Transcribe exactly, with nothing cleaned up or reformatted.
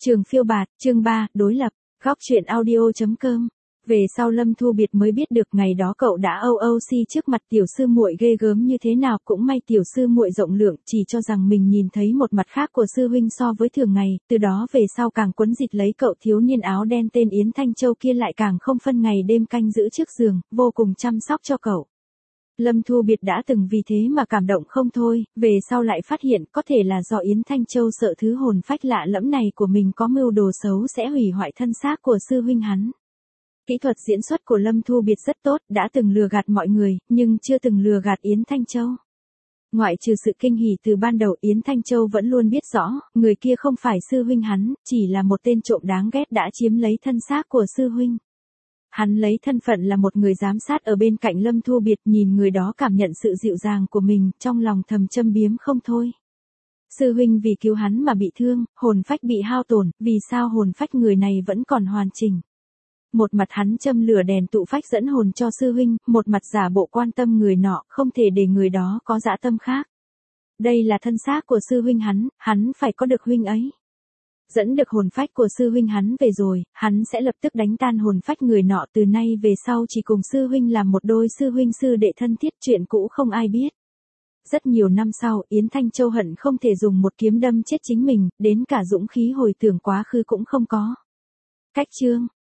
Trường phiêu bạt, chương ba, đối lập, góc truyện audio.com. Về sau Lâm Thu Biệt mới biết được ngày đó cậu đã âu âu si trước mặt tiểu sư muội ghê gớm như thế nào, cũng may tiểu sư muội rộng lượng, chỉ cho rằng mình nhìn thấy một mặt khác của sư huynh so với thường ngày, từ đó về sau càng quấn dịt lấy cậu thiếu niên áo đen tên Yến Thanh Châu kia, lại càng không phân ngày đêm canh giữ trước giường, vô cùng chăm sóc cho cậu. Lâm Thu Biệt đã từng vì thế mà cảm động không thôi, về sau lại phát hiện có thể là do Yến Thanh Châu sợ thứ hồn phách lạ lẫm này của mình có mưu đồ xấu sẽ hủy hoại thân xác của sư huynh hắn. Kỹ thuật diễn xuất của Lâm Thu Biệt rất tốt, đã từng lừa gạt mọi người, nhưng chưa từng lừa gạt Yến Thanh Châu. Ngoại trừ sự kinh hỉ từ ban đầu, Yến Thanh Châu vẫn luôn biết rõ, người kia không phải sư huynh hắn, chỉ là một tên trộm đáng ghét đã chiếm lấy thân xác của sư huynh. Hắn lấy thân phận là một người giám sát ở bên cạnh Lâm Thu Biệt, nhìn người đó cảm nhận sự dịu dàng của mình, trong lòng thầm châm biếm không thôi. Sư huynh vì cứu hắn mà bị thương, hồn phách bị hao tổn, vì sao hồn phách người này vẫn còn hoàn chỉnh? Một mặt hắn châm lửa đèn tụ phách dẫn hồn cho sư huynh, một mặt giả bộ quan tâm người nọ, không thể để người đó có dã tâm khác. Đây là thân xác của sư huynh hắn, hắn phải có được huynh ấy. Dẫn được hồn phách của sư huynh hắn về rồi, hắn sẽ lập tức đánh tan hồn phách người nọ, từ nay về sau chỉ cùng sư huynh làm một đôi sư huynh sư đệ thân thiết, chuyện cũ không ai biết. Rất nhiều năm sau, Yến Thanh Châu hận không thể dùng một kiếm đâm chết chính mình, đến cả dũng khí hồi tưởng quá khứ cũng không có. Cách chương,